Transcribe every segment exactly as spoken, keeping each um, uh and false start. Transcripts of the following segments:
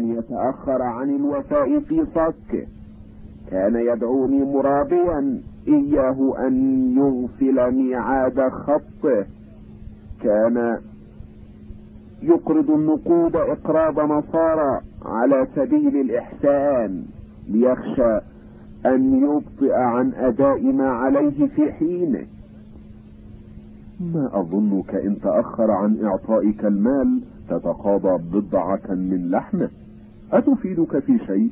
أن يتأخر عن الوفاء في صكه. كان يدعوني مرابيا إياه أن يغفل ميعاد خطه. كان يقرض النقود إقراض نصارى على سبيل الإحسان ليخشى أن يبطئ عن أداء ما عليه في حينه. ما أظنك إن تأخر عن إعطائك المال تتقاضى بضعة من لحمه. أتفيدك في شيء؟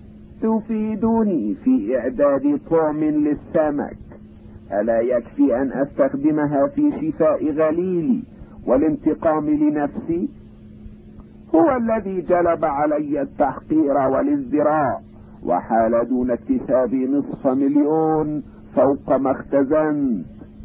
تفيدني في إعداد طعم للسمك. ألا يكفي أن أستخدمها في شفاء غليلي والانتقام لنفسي؟ هو الذي جلب علي التحقير والازدراء وحال دون اكتسابي نصف مليون فوق ما اختزنت.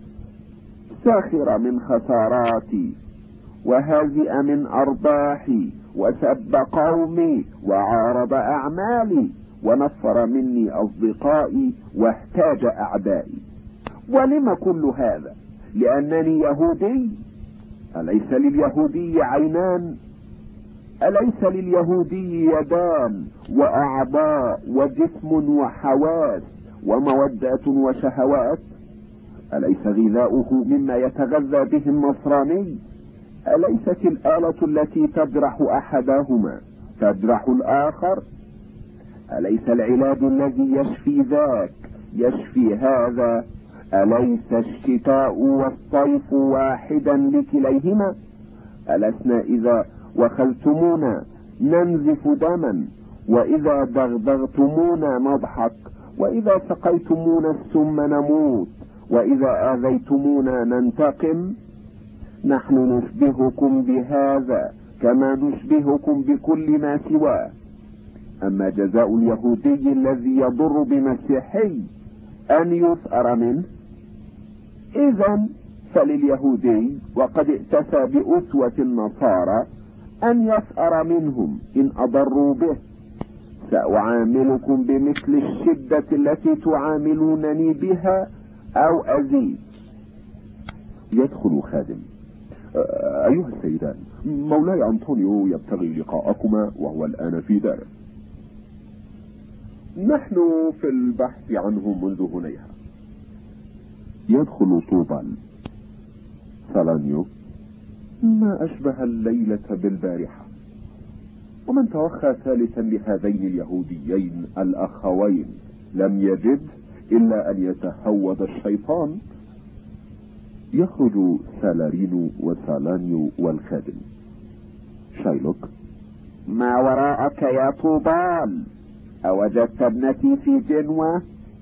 ساخر من خساراتي وهزئ من أرباحي وسب قومي وعارض أعمالي ونفر مني أصدقائي واحتاج أعدائي. ولم كل هذا؟ لأنني يهودي. أليس لليهودي عينان؟ أليس لليهودي يدان وأعضاء وجسم وحواس ومودات وشهوات؟ أليس غذاؤه مما يتغذى به النصراني؟ أليست الآلة التي تجرح أحدهما تجرح الآخر؟ أليس العلاج الذي يشفي ذاك يشفي هذا؟ أليس الشتاء والصيف واحدا لكليهما؟ ألسنا إذا وخلتمونا ننزف دما، وإذا دغدغتمونا نضحك، وإذا سقيتمونا السم نموت، وإذا آذيتمونا ننتقم؟ نحن نشبهكم بهذا كما نشبهكم بكل ما سواه. أما جزاء اليهودي الذي يضر بمسيحي أن يثأر منه، إذن فلليهودي وقد ائتسى بأسوة النصارى أن يثأر منهم إن أضروا به. سأعاملكم بمثل الشدة التي تعاملونني بها أو أزيد. يدخل خادم. أيها السيدان، مولاي أنطونيو يبتغي لقاءكما وهو الآن في داره. نحن في البحث عنه منذ هنيها. يدخل طوبال. سالانيو. ما أشبه الليلة بالبارحة. ومن توخى ثالثا لهذين اليهوديين الأخوين لم يجد إلا أن يتهود الشيطان. يخرج سالارينو وسالانيو والخادم. شايلوك. ما وراءك يا طوبال؟ أوجدت ابنتي في جنوة؟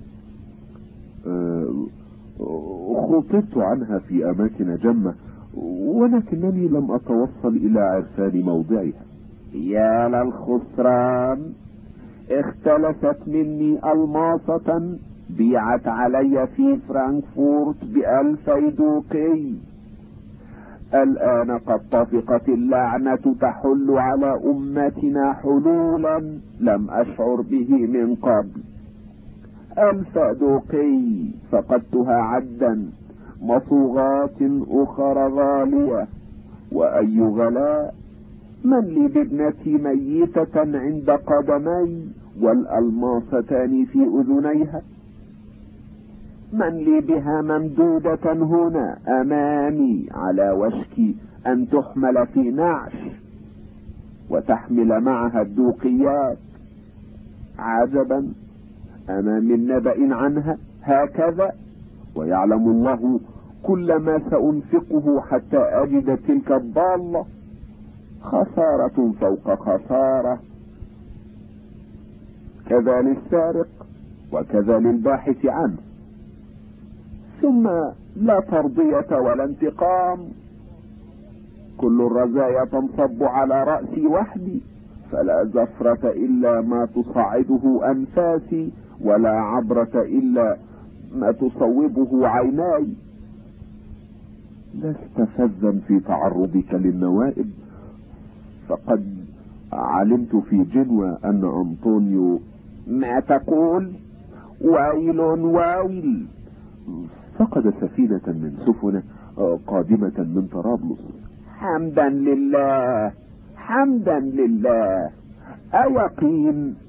أه خطبت عنها في أماكن جمة، ولكنني لم أتوصل إلى عرفان موضعها. يا للخسران، اختلست مني ألماصة بيعت علي في فرانكفورت بألفي دوقي. الآن قد طفقت اللعنة تحل على أمتنا حلولا لم أشعر به من قبل. ألف دوقي فقدتها عدا، مصوغات أخرى غالية، وأي غلاء. من لي بابنتي ميتة عند قدمي والألماستان في أذنيها؟ من لي بها ممدودة هنا أمامي على وشك أن تحمل في نعش وتحمل معها الدوقيات؟ عجبا، أما من نبأ عنها هكذا، ويعلم الله كل ما سأنفقه حتى أجد تلك الضالة. خسارة فوق خسارة، كذا للسارق وكذا للباحث عنه. ثم لا ترضية ولا انتقام، كل الرزايا تنصب على رأسي وحدي، فلا زفرة إلا ما تصعده أنفاسي، ولا عبرة إلا ما تصوبه عيناي. لست فذا في تعرضك للنوائب، فقد علمت في جنوة أن أنطونيو. ما تقول؟ ويل ويل. فقد سفينة من سفنه قادمة من طرابلس. حمدا لله حمدا لله. أيقين؟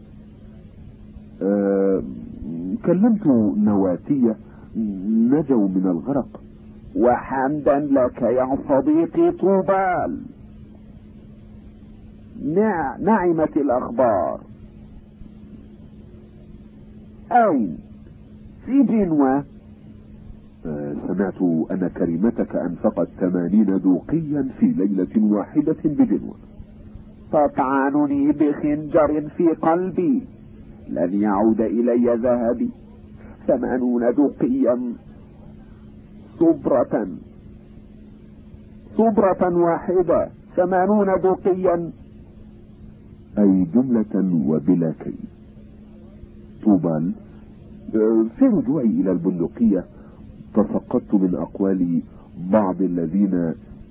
أه كلمت نواتية نجوا من الغرق. وحمدا لك يا صديقي طوبال. نع... نعمت الأخبار. أين؟ في جنوة. أه سمعت أن كريمتك أنفقت ثمانين دوقيا في ليلة واحدة بجنوة. تطعنني بخنجر في قلبي، لن يعود إلي ذهبي. ثمانون دوقيا، صبرة صبرة واحدة، ثمانون دوقيا، أي جملة وبلا كي. طوبال، في رجوعي إلى البندقية تسقطت من أقوال بعض الذين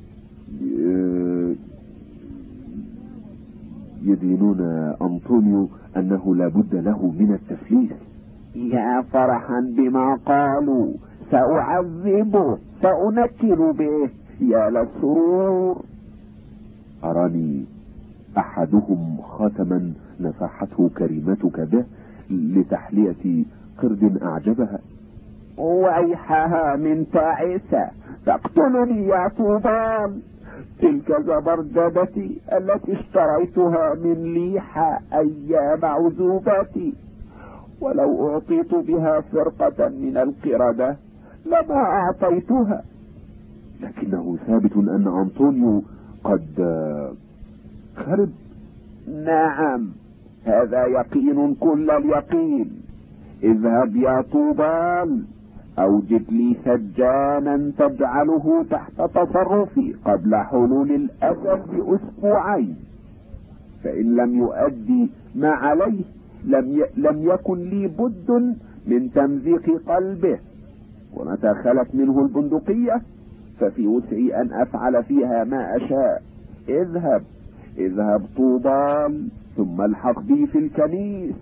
يدينون أنطونيو أنه لا بد له من التفليس. يا فرحا بما قالوا، سأعذبه، سأنكر به، يا للسرور. أراني أحدهم خاتما نفحته كريمتك به لتحلية قرد أعجبها. ويحها من تعيسة، تقتلني يا طوبال. تلك زبرجدتي التي اشتريتها من ليحة أيام عزوبتي، ولو أعطيت بها فرقة من القردة لما أعطيتها. لكنه ثابت أن أنطونيو قد خرب. نعم، هذا يقين كل اليقين. اذهب يا طوبال، أوجد لي سجانا تجعله تحت تصرفي قبل حلول الأجل بأسبوعين، فإن لم يؤدي ما عليه لم, ي... لم يكن لي بد من تمزيق قلبه. ومتى خلت منه البندقية ففي وسعي أن أفعل فيها ما أشاء. اذهب اذهب طوبال، ثم الحق بي في الكنيس.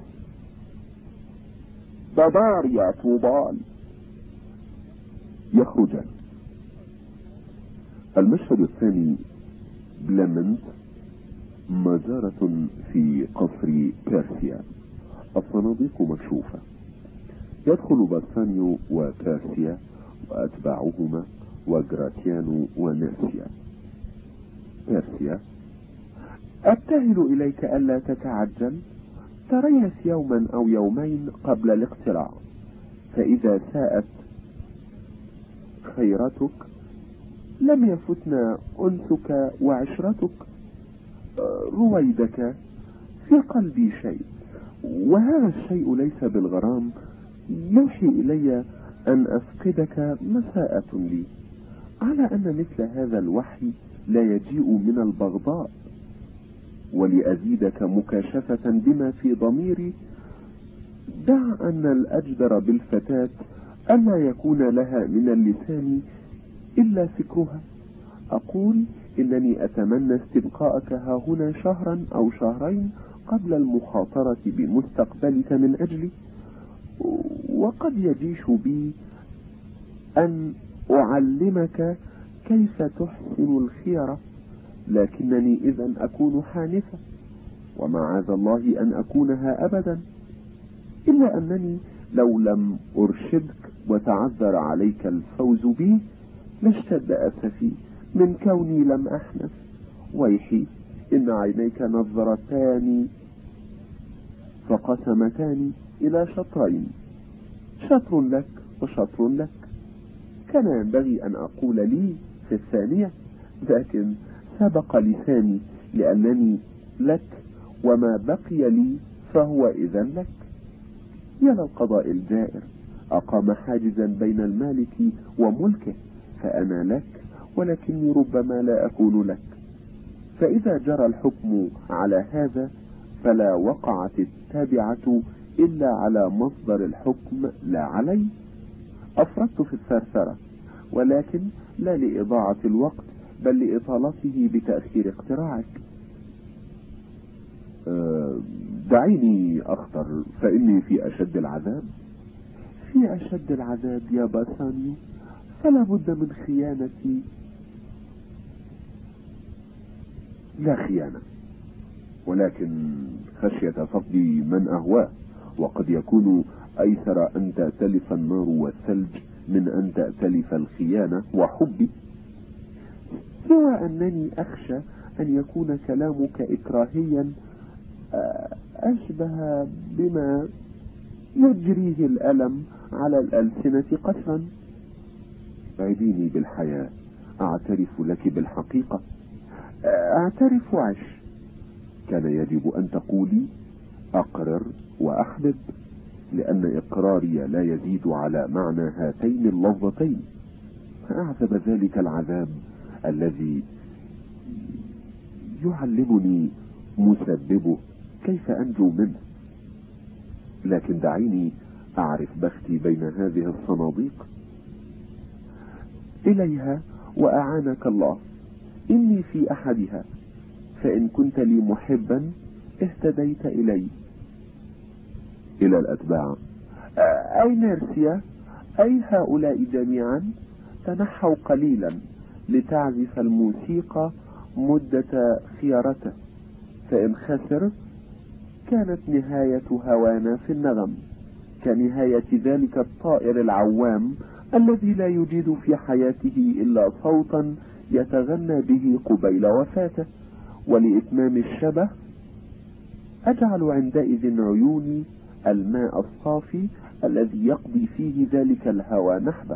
بدار يا طوبال. يخرجان. المشهد الثاني، بلمنت، مزارة في قصر بيرسيا. الصناديق مكشوفة. يدخل بارسانيو وبيرسيا وأتباعهما وجراتيانو وناسيا. بيرسيا: أبتهل إليك ألا تتعجل، تريث يوما أو يومين قبل الاقتراع، فإذا ساءت خيرتك لم يفتنا أنسك وعشرتك. رويدك في قلبي شيء، وهذا الشيء ليس بالغرام، يوحي إلي أن أفقدك مساءة لي، على أن مثل هذا الوحي لا يجيء من البغضاء. ولأزيدك مكاشفة بما في ضميري، دع أن الأجدر بالفتاة ألا يكون لها من اللسان إلا فكرها. أقول إنني أتمنى استبقاءك ها هنا شهرا أو شهرين قبل المخاطرة بمستقبلك من أجلي، وقد يجيش بي أن أعلمك كيف تحسن الخيرة، لكنني إذن أكون حانفة، ومعاذ الله أن أكونها أبدا. إلا أنني لو لم أرشدك وتعذر عليك الفوز بي لاشتد أسفي من كوني لم أحنف. ويحي إن عينيك نظرتان فقسمتان إلى شطرين، شطر لك وشطر لك. كان ينبغي أن أقول لي في الثانية، لكن سبق لساني لأنني لك، وما بقي لي فهو إذن لك. يا للقضاء الجائر، أقام حاجزا بين المالك وملكه، فأنا لك ولكني ربما لا أكون لك. فإذا جرى الحكم على هذا فلا وقعت التابعة إلا على مصدر الحكم لا علي. أفردت في الثرثرة، ولكن لا لإضاعة الوقت بل لإطالته بتأخير اقتراعك. أه دعيني أخطر، فإني في أشد العذاب. في أشد العذاب يا بارسانيو، فلا بد من خيانتي. لا خيانة، ولكن خشية فقد من أهواه، وقد يكون أيسر أن تأتلف النار والثلج من أن تأتلف الخيانة وحبي، سوى أنني أخشى أن يكون كلامك إكراهيا أشبه بما يجريه الألم على الألسنة قسرا. عديني بالحياة، أعترف لك بالحقيقة، أعترف عش. كان يجب أن تقولي أقرر وأحبب، لأن إقراري لا يزيد على معنى هاتين اللفظتين. أعذب ذلك العذاب الذي يعلمني مسببه كيف أنجو منه. لكن دعيني أعرف بختي بين هذه الصناديق، إليها وأعانك الله. إني في أحدها، فإن كنت لي محبا اهتديت إلي. إلى الأتباع: أي نيرسيا، أي هؤلاء جميعا تنحوا قليلا لتعزف الموسيقى مدة خيارته، فإن خسر كانت نهاية هوانا في النغم كنهاية ذلك الطائر العوام الذي لا يجد في حياته إلا صوتا يتغنى به قبيل وفاته. ولإتمام الشبه أجعل عندئذ عيوني الماء الصافي الذي يقضي فيه ذلك الهوى نحبه.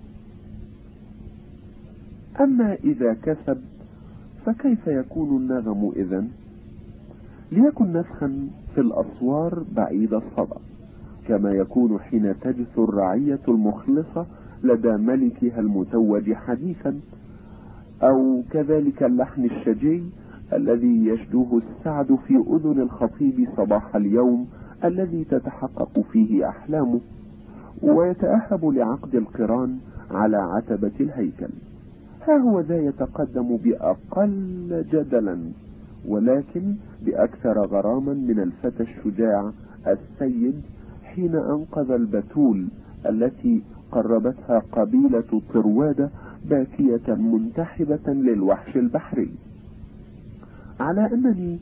أما إذا كسب فكيف يكون النغم إذن؟ ليكن نفخا في الأسوار بعيد الصدى، كما يكون حين تجثو الرعية المخلصة لدى ملكها المتوج حديثا، أو كذلك اللحن الشجي الذي يشدوه السعد في أذن الخطيب صباح اليوم الذي تتحقق فيه أحلامه، ويتأهب لعقد القران على عتبة الهيكل. ها هو ذا يتقدم بأقل جدلا ولكن بأكثر غراما من الفتى الشجاع السيد حين أنقذ البتول التي قربتها قبيلة طروادة باكية منتحبة للوحش البحري. على أنني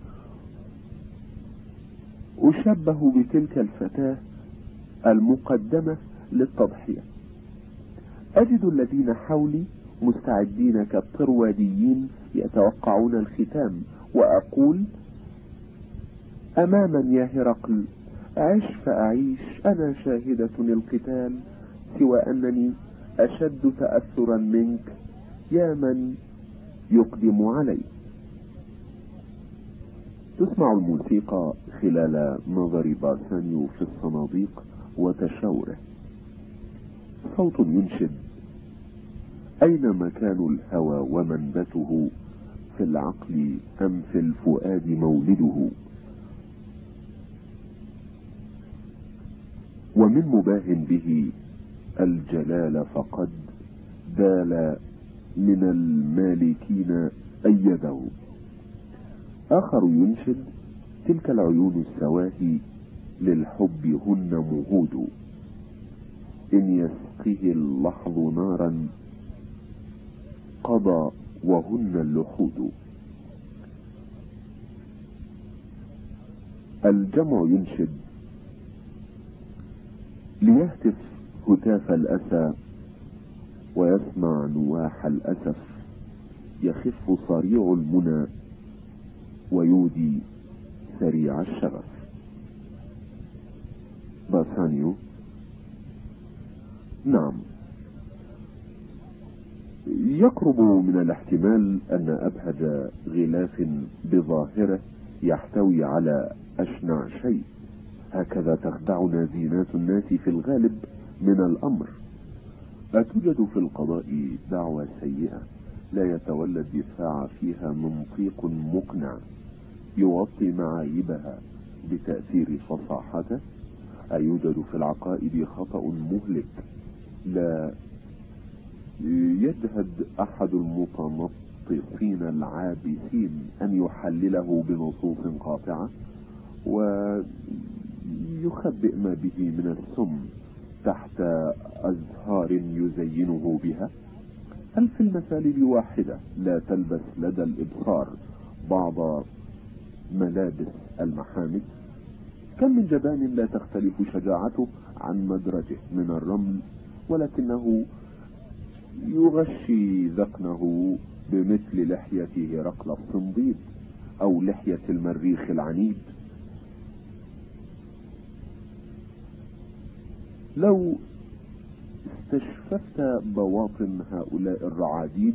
أشبه بتلك الفتاة المقدمة للتضحية، أجد الذين حولي مستعدين كالطرواديين يتوقعون الختام، وأقول أماما يا هرقل، عش فأعيش، أنا شاهدة القتال، سوى أنني أشد تأثرا منك يا من يقدم علي. تسمع الموسيقى خلال نظر باسانيو في الصناديق وتشاوره. صوت ينشد: أين مكان الهوى ومنبته، في العقل أم في الفؤاد مولده؟ ومن مباه به الجلال فقد بال من المالكين أيده. آخر ينشد: تلك العيون السواهي للحب هن مهود، إن يسقه اللحظ نارا قضى وهن اللحود. الجمع ينشد: ليهتف هتاف الأسى ويسمع نواح الأسف، يخف صريع المنى ويودي سريع الشغف. باسانيو: نعم، يقرب من الاحتمال أن أبهج غلاف بظاهره يحتوي على أشنع شيء. هكذا تخدعنا زينات الناس في الغالب من الأمر. أتوجد في القضاء دعوى سيئة لا يتولى الدفاع فيها منطيق مقنع يوطي معايبها بتأثير فصاحته؟ أيوجد في العقائد خطأ مهلك لا يجهد أحد المتنطقين العابثين أن يحلله بنصوص قاطعة ويخبئ ما به من السم تحت أزهار يزينه بها؟ هل في المسالب واحدة لا تلبس لدى الإبصار بعض ملابس المحامد. كم من جبان لا تختلف شجاعته عن مدرجه من الرمل، ولكنه يغشي ذقنه بمثل لحية هرقل الصنديد أو لحية المريخ العنيد. لو استشففت بواطن هؤلاء الرعاديد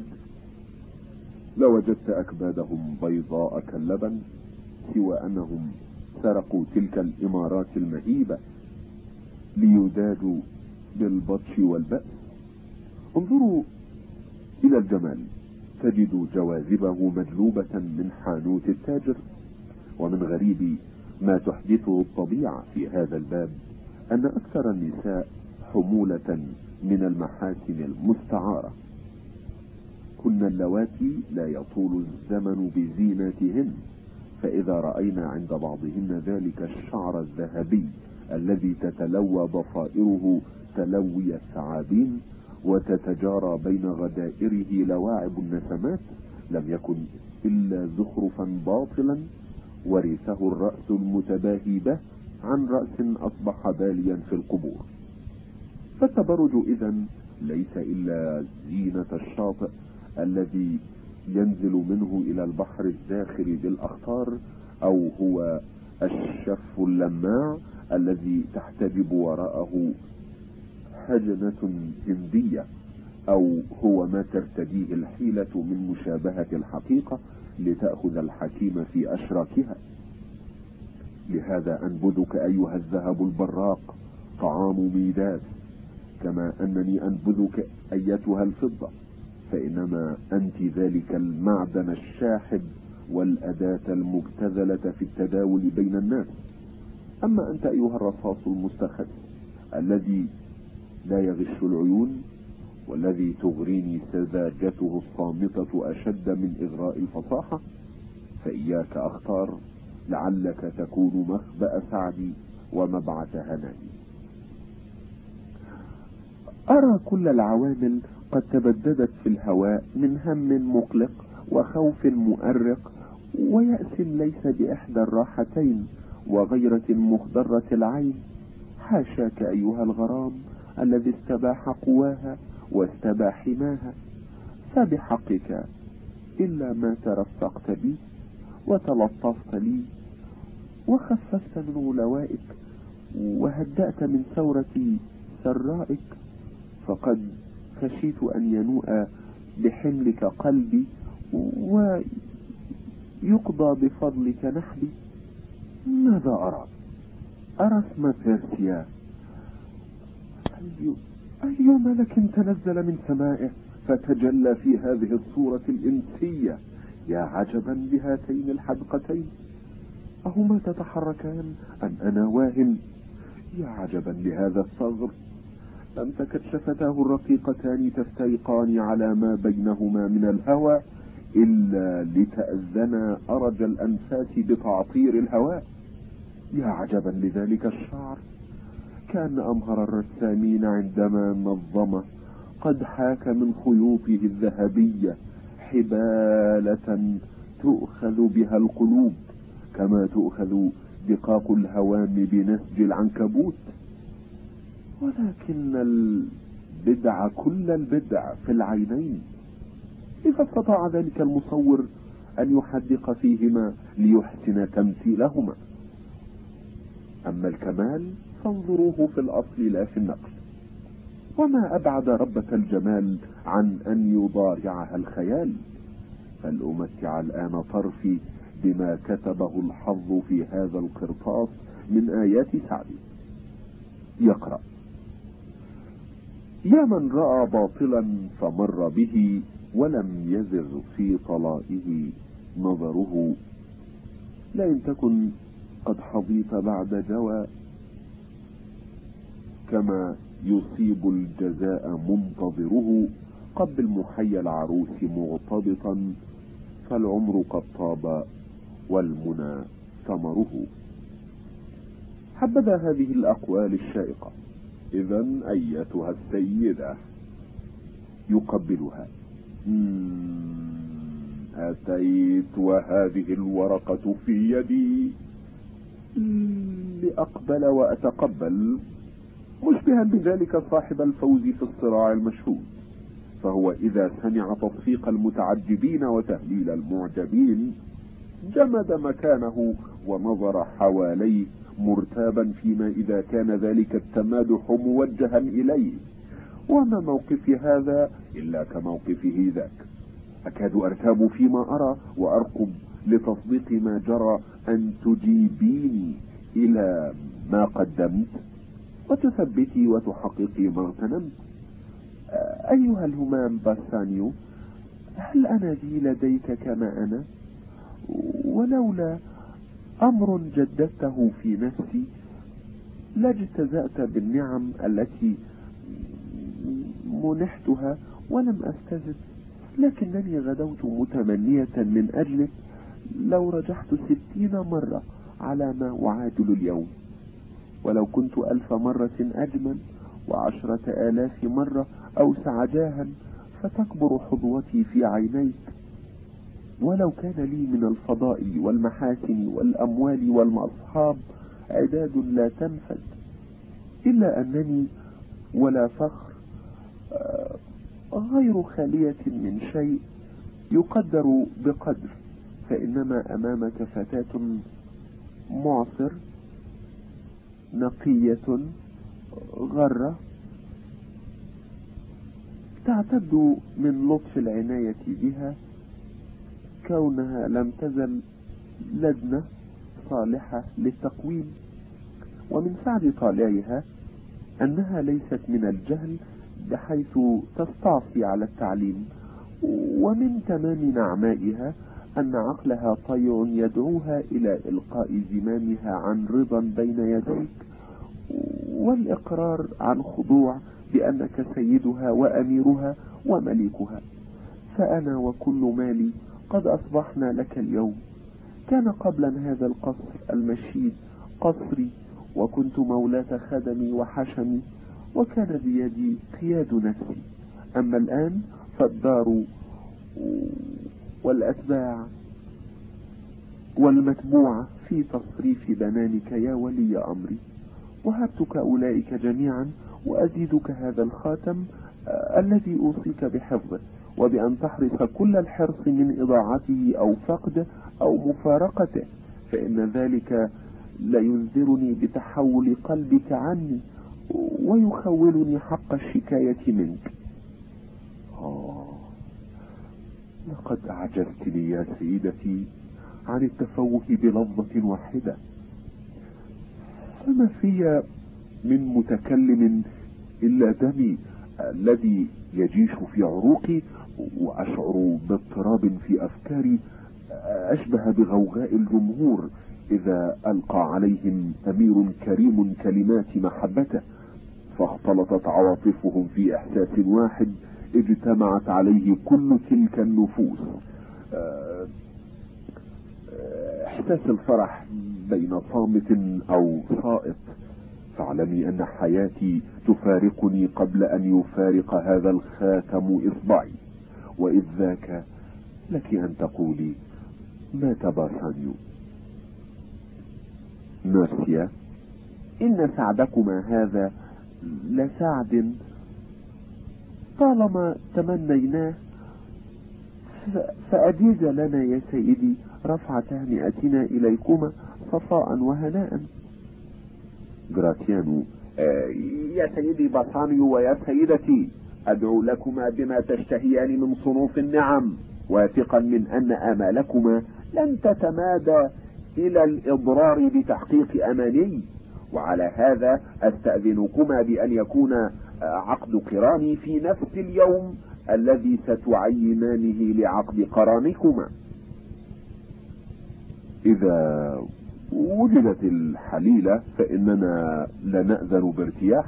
لوجدت أكبادهم بيضاء كاللبن، سوى أنهم سرقوا تلك الإمارات المهيبة ليدادوا بالبطش والبأس. انظروا إلى الجمال، تجد جواذبه مجلوبة من حانوت التاجر. ومن غريب ما تحدثه الطبيعة في هذا الباب أن أكثر النساء حمولة من المحاسن المستعارة، كن اللواتي لا يطول الزمن بزينتهن، فإذا رأينا عند بعضهن ذلك الشعر الذهبي الذي تتلوى ضفائره تلوي الثعابين وتتجارى بين غدائره لواعب النسمات، لم يكن إلا زخرفا باطلا ورثه الرأس المتباهي به عن رأس أصبح باليا في القبور. فالتبرج إذن ليس إلا زينة الشاطئ الذي ينزل منه إلى البحر الزاخر بالأخطار، أو هو الشف اللماع الذي تحتجب وراءه حجنة هندية، أو هو ما ترتديه الحيلة من مشابهة الحقيقة لتأخذ الحكيم في أشراكها. لهذا أنبذك أيها الذهب البراق طعام ميداد، كما أنني أنبذك أيتها الفضة، فإنما أنت ذلك المعدن الشاحب والأداة المبتذلة في التداول بين الناس. أما أنت أيها الرصاص المستخد الذي لا يغش العيون، والذي تغريني سذاجته الصامتة أشد من إغراء الفصاحة، فإياك أختار، لعلك تكون مخبأ سعدي ومبعث هنائي. أرى كل العوامل قد تبددت في الهواء من هم مقلق وخوف مؤرق ويأس ليس بإحدى الراحتين وغيرة مخضرة العين. حاشاك أيها الغرام الذي استباح قواها واستباح حماها، فبحقك إلا ما ترفقت بي وتلطفت لي وخففت من غلوائك وهدأت من ثورة سرائك، فقد خشيت أن ينوء بحملك قلبي ويقضى بفضلك نحبي. ماذا أرى؟ أرى اسم بيرسيا، أي, أي ملك تنزل من سمائه فتجلى في هذه الصورة الإنسية. يا عجبا بهاتين الحدقتين، أهما تتحركان أم أنا واهم؟ يا عجبا لهذا الصغر، لم تكد شفتاه الرقيقتان تفترقان على ما بينهما من الهوى إلا لتأذنا أرج الأنفاس بتعطير الهواء. يا عجبا لذلك الشعر، كان أمهر الرسامين عندما نظمه قد حاك من خيوطه الذهبية حبالة تؤخذ بها القلوب كما تؤخذ دقاق الهوام بنسج العنكبوت. ولكن البدع كل البدع في العينين، إذا استطاع ذلك المصور أن يحدق فيهما ليحسن تمثيلهما. أما الكمال فانظروه في الأصل لا في النقل. وما أبعد ربة الجمال عن أن يضارعها الخيال. فلأمتع الآن طرفي بما كتبه الحظ في هذا القرطاس من آيات سعدي. يقرأ: يا من رأى باطلا فمر به ولم يزغ في طلائه نظره، لئن تكن قد حظيت بعد جوى كما يصيب الجزاء منتظره، قبل محيا العروس مغتبطا فالعمر قد طاب والمنى ثمره. حبذا هذه الأقوال الشائقة. إذن أيتها السيدة، يقبلها. أتيت وهذه الورقة في يدي لأقبل وأتقبل، مشبها بذلك صاحب الفوز في الصراع المشهود. فهو إذا سمع تصفيق المتعجبين وتهليل المعجبين جمد مكانه ونظر حواليه مرتابا، فيما إذا كان ذلك التمادح موجها إليه. وما موقفي هذا إلا كموقفه ذاك، أكاد أرتاب فيما أرى وأرقب لتصديق ما جرى أن تجيبيني إلى ما قدمت وتثبتي وتحققي ما اغتنمت. أيها الهمام باسانيو، هل أنا ذي لديك كما أنا؟ ولولا أمر جددته في نفسي لاجتزأت بالنعم التي منحتها ولم أستزد، لكنني غدوت متمنية من أجلك لو رجحت ستين مرة على ما أعادل اليوم، ولو كنت ألف مرة أجمل وعشرة آلاف مرة أوسع جاها فتكبر حظوتي في عينيك. ولو كان لي من الفضائل والمحاسن والأموال والأصحاب عداد لا تنفد، إلا أنني ولا فخر غير خالية من شيء يقدر بقدر، فإنما أمامك فتاة معصر نقية غرة تعتد من لطف العناية بها كونها لم تزل لدنة صالحة للتقويم، ومن سعد طالعها أنها ليست من الجهل بحيث تستعصي على التعليم، ومن تمام نعمائها أن عقلها طيع يدعوها إلى إلقاء زمامها عن رضا بين يديك والإقرار عن خضوع بأنك سيدها وأميرها ومليكها. فأنا وكل مالي قد أصبحنا لك اليوم. كان قبلا هذا القصر المشيد قصري، وكنت مولاة خدمي وحشمي، وكان بيدي قياد نفسي. أما الآن فالدار والأتباع والمتبوعة في تصريف بنانك يا ولي أمري. وهبتك أولئك جميعا وأزيدك هذا الخاتم آه الذي أوصيك بحفظه، وبأن تحرص كل الحرص من إضاعته أو فقده أو مفارقته، فإن ذلك لينذرني بتحول قلبك عني ويخولني حق الشكاية منك. آه لقد أعجزت لي يا سيدتي عن التفوه بلفظة واحدة، فما في من متكلم إلا دمي الذي يجيش في عروقي، وأشعر باضطراب في أفكاري أشبه بغوغاء الجمهور إذا ألقى عليهم أمير كريم كلمات محبته، فاختلطت عواطفهم في إحساس واحد اجتمعت عليه كل تلك النفوس، إحساس الفرح بين صامت أو صائت. فاعلمي أن حياتي تفارقني قبل أن يفارق هذا الخاتم إصبعي، وإذ ذاك لك أن تقولي مات باسانيو. ناسيا، إن سعدكما هذا لسعد طالما تمنيناه، فأجيز لنا يا سيدي رفع تهنئتنا إليكما صفاء وهناء. جراتيانو، آه يا سيدي باسانيو ويا سيدتي، أدعو لكما بما تشتهيان من صنوف النعم، واثقا من أن آمالكما لن تتمادى إلى الإضرار بتحقيق أماني. وعلى هذا أستأذنكما بأن يكون عقد قراني في نفس اليوم الذي ستعينانه لعقد قرانكما. إذا وجدت الحليلة فإننا لنأذن بارتياح.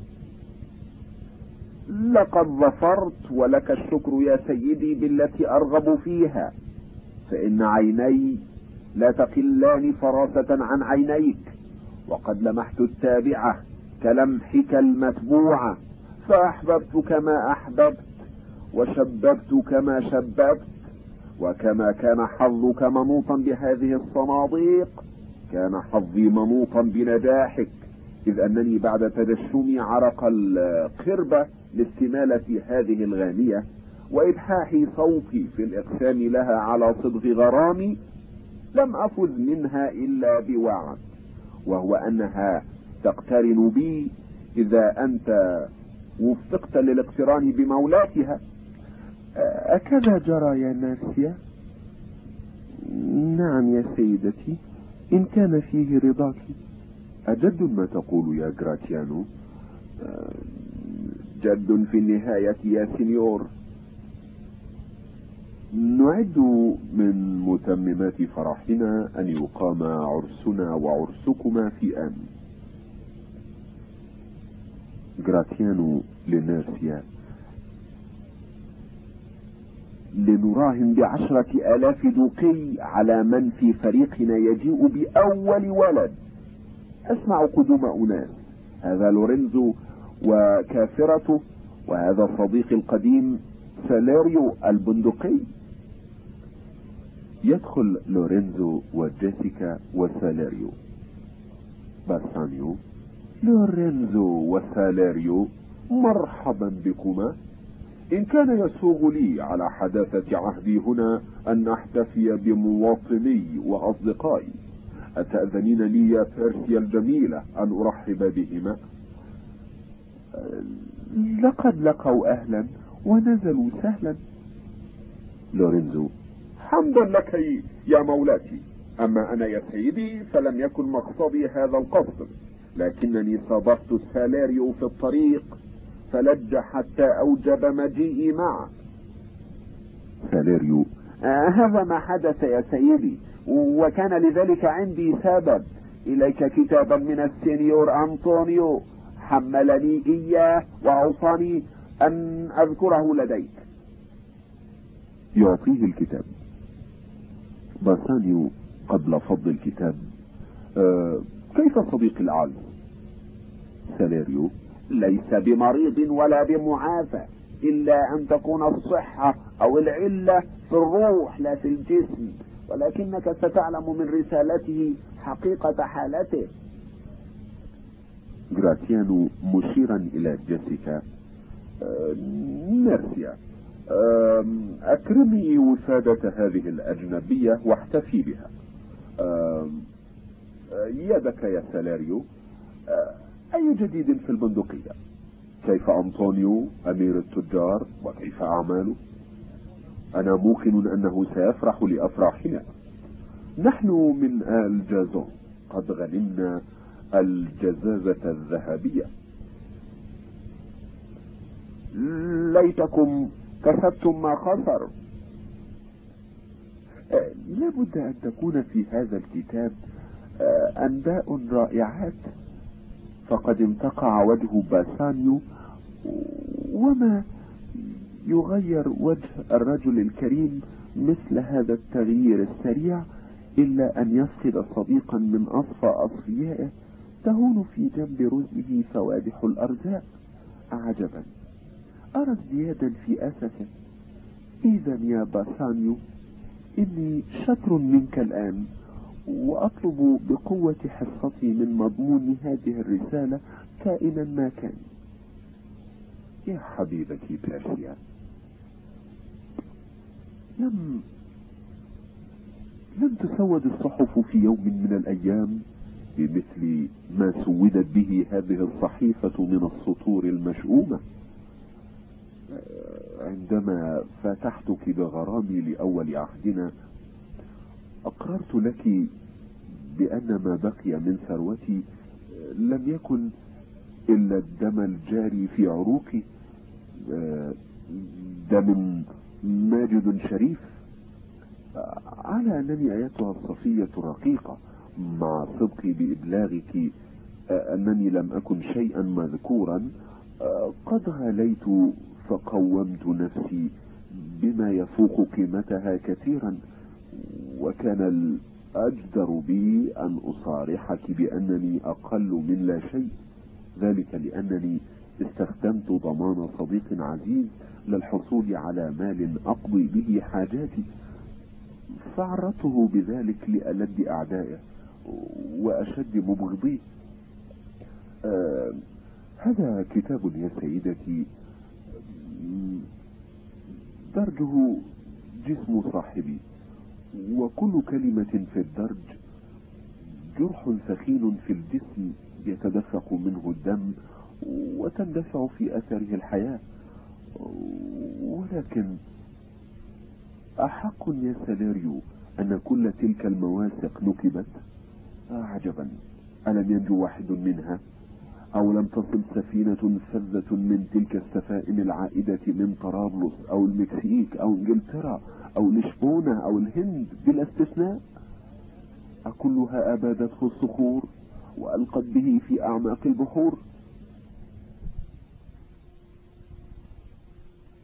لقد ظفرت ولك الشكر يا سيدي بالتي أرغب فيها، فإن عيني لا تقلان فراسة عن عينيك، وقد لمحت التابعة كلمحك المتبوعة، فأحببت كما أحببت وشببت كما شببت، وكما كان حظك منوطا بهذه الصناديق كان حظي منوطا بنجاحك، إذ أنني بعد تدشمي عرق القربة لاستمالة هذه الغانية وإبحاح صوتي في الإقسام لها على صدغ غرامي لم أفز منها إلا بوعد، وهو أنها تقترن بي إذا أنت وفقت للاقتران بمولاتها. أكذا جرى يا ناسيا؟ نعم يا سيدتي، إن كان فيه رضاك. أجد ما تقول يا جراتيانو؟ جد في النهاية يا سينيور. نعد من متممات فرحنا أن يقام عرسنا وعرسكما في آن. جراتيانو لناسيا: لنراهن بعشرة آلاف دوقي على من في فريقنا يجيء بأول ولد. أسمع قدوم أناس، هذا لورينزو وكافرته، وهذا صديقي القديم ساليريو البندقي. يدخل لورينزو وجيسيكا وساليريو. باسانيو: لورينزو وساليريو، مرحبا بكما. إن كان يسوغ لي على حداثة عهدي هنا أن أحتفي بمواطني وأصدقائي، أتأذنين لي يا بيرسيا الجميلة أن أرحب بهما؟ لقد لقوا أهلا ونزلوا سهلا. لورينزو: حمدا لك يا مولاتي، أما أنا يا سيدي فلم يكن مقصدي هذا القصد، لكنني صادفت ساليريو في الطريق فلج حتى أوجب مجيئي معه. ساليريو: آه هذا ما حدث يا سيدي، وكان لذلك عندي سبب. إليك كتابا من السينيور أنطونيو حملني إياه وأوصاني أن أذكره لديك. يعطيه الكتاب. باسانيو قبل فض الكتاب: آه كيف صديقي الأعز؟ ساليريو: ليس بمريض ولا بمعافى، إلا أن تكون الصحة أو العلة في الروح لا في الجسم، ولكنك ستعلم من رسالته حقيقة حالته. جراتيانو مشيرا إلى جيسيكا: آه ميرسيا، آه أكرمي وسادة هذه الأجنبية واحتفي بها. آه يدك يا ساليريو. آه أي جديد في البندقية؟ كيف أنطونيو أمير التجار وكيف أعماله؟ أنا موقن أنه سيفرح لأفراحنا. نحن من آل جازون قد غنمنا الجزازة الذهبية. ليتكم كسبتم ما خسر. لابد أن تكون في هذا الكتاب أنباء رائعات. فقد انتقع وجه باسانيو، وما يغير وجه الرجل الكريم مثل هذا التغيير السريع إلا أن يفقد صديقا من أصفى أصفيائه تهون في جنب رزقه فوادح الأرزاق. عجبا، أرى ازديادا في أسفه. إذا يا باسانيو إني شطر منك الآن، وأطلب بقوة حصتي من مضمون هذه الرسالة كائنا ما كان. يا حبيبتي بيرسيا، لم لم تسود الصحف في يوم من الأيام بمثل ما سودت به هذه الصحيفة من السطور المشؤومة. عندما فتحتك بغرامي لأول عهدنا أقررت لك بأن ما بقي من ثروتي لم يكن إلا الدم الجاري في عروقي، دم ماجد شريف. على أنني أيتها الصفية رقيقة، مع صدقي بإبلاغك أنني لم أكن شيئا مذكورا، قد غاليت فقومت نفسي بما يفوق قيمتها كثيرا، وكان الأجدر بي أن أصارحك بأنني أقل من لا شيء، ذلك لأنني استخدمت ضمان صديق عزيز للحصول على مال أقضي به حاجاتي، فعرضته بذلك لألد أعدائه وأشد مبغضيه. آه هذا كتاب يا سيدتي درجه جسم صاحبي، وكل كلمة في الدرج جرح ثخين في الجسم يتدفق منه الدم وتندفع في أثره الحياة. ولكن أحق يا ساليريو أن كل تلك المواثق نكبت؟ عجبا، ألم ينجو واحد منها؟ أو لم تصل سفينة فذة من تلك السفائن العائدة من طرابلس أو المكسيك أو انجلترا أو لشبونة أو الهند بلا استثناء؟ أكلها أبادته الصخور وألقت به في أعماق البحور؟